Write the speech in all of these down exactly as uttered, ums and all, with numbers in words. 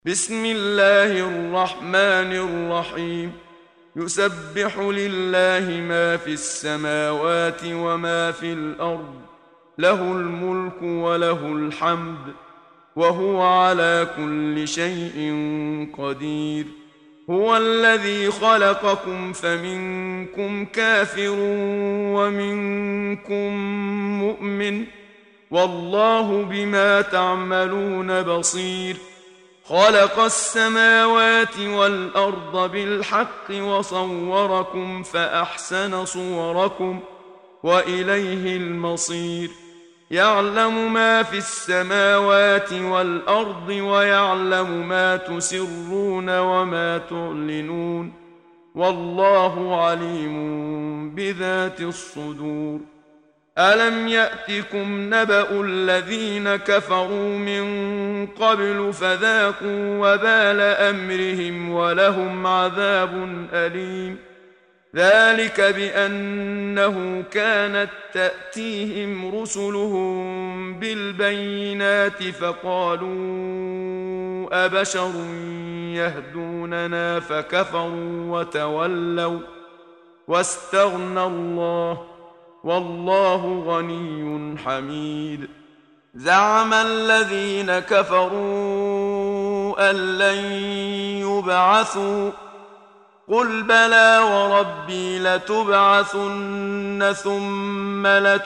بسم الله الرحمن الرحيم. يسبح لله ما في السماوات وما في الأرض، له الملك وله الحمد، وهو على كل شيء قدير. هو الذي خلقكم فمنكم كافر ومنكم مؤمن، والله بما تعملون بصير. خلق السماوات والأرض بالحق وصوركم فأحسن صوركم وإليه المصير. يعلم ما في السماوات والأرض ويعلم ما تسرون وما تعلنون، والله عليم بذات الصدور. ألم يأتكم نبأ الذين كفروا من قبل فذاقوا وبال أمرهم ولهم عذاب أليم. ذلك بأنه كانت تأتيهم رسلهم بالبينات فقالوا أبشر يهدوننا فكفروا وتولوا واستغنى الله، والله غني حميد. زعم الذين كفروا أن لن يبعثوا، قل بلى وربي لتبعثن ثم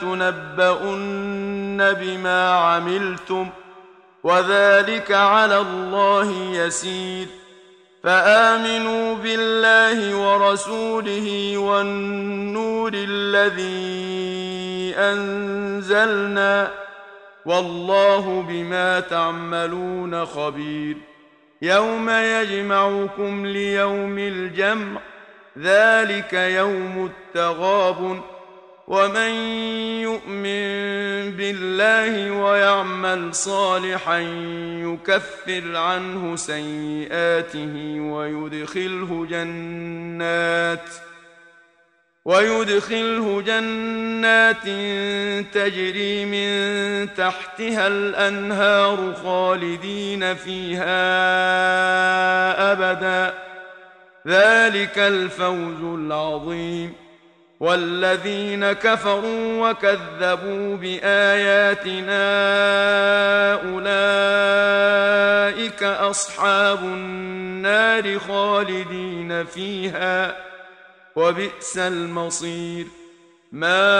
لتنبؤن بما عملتم، وذلك على الله يسير. فآمنوا بالله ورسوله والنور الذي أنزلنا، والله بما تعملون خبير. يوم يجمعكم ليوم الجمع، ذلك يوم التغابن. ومن يؤمن بالله ويعمل صالحا يكفر عنه سيئاته ويدخله جنات ويدخله جنات تجري من تحتها الأنهار خالدين فيها أبدا، ذلك الفوز العظيم. والذين كفروا وكذبوا بآياتنا أولئك أصحاب النار خالدين فيها، وبئس المصير. ما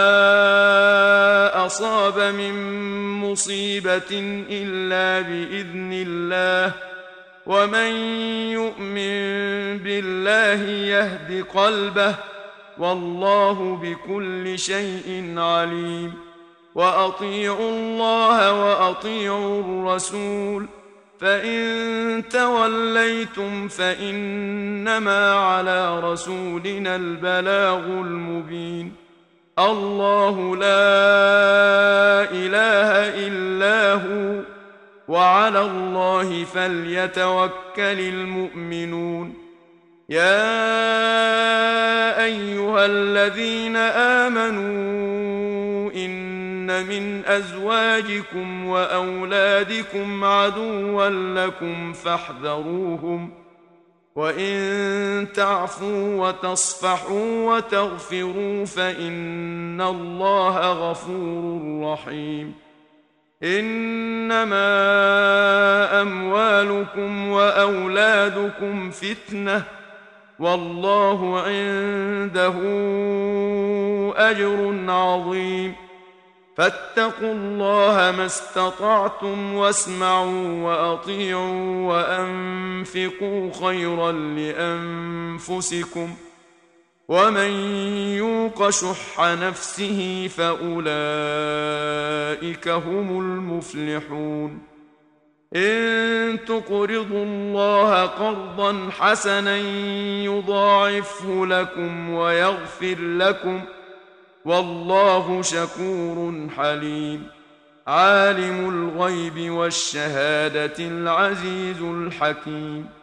أصاب من مصيبة إلا بإذن الله، ومن يؤمن بالله يهد قلبه، والله بكل شيء عليم. وأطيعوا الله وأطيعوا الرسول، فإن توليتم فإنما على رسولنا البلاغ المبين. الله لا إله إلا هو، وعلى الله فليتوكل المؤمنون. يا أيها الذين آمنوا إن من أزواجكم وأولادكم عدوا لكم فاحذروهم، وإن تعفوا وتصفحوا وتغفروا فإن الله غفور رحيم. إنما أموالكم وأولادكم فتنة، والله عنده أجر عظيم. فاتقوا الله ما استطعتم واسمعوا وأطيعوا وأنفقوا خيرا لأنفسكم، ومن يوق شح نفسه فأولئك هم المفلحون. إن تقرضوا الله قرضا حسنا يضاعفه لكم ويغفر لكم، والله شكور حليم. عالم الغيب والشهادة العزيز الحكيم.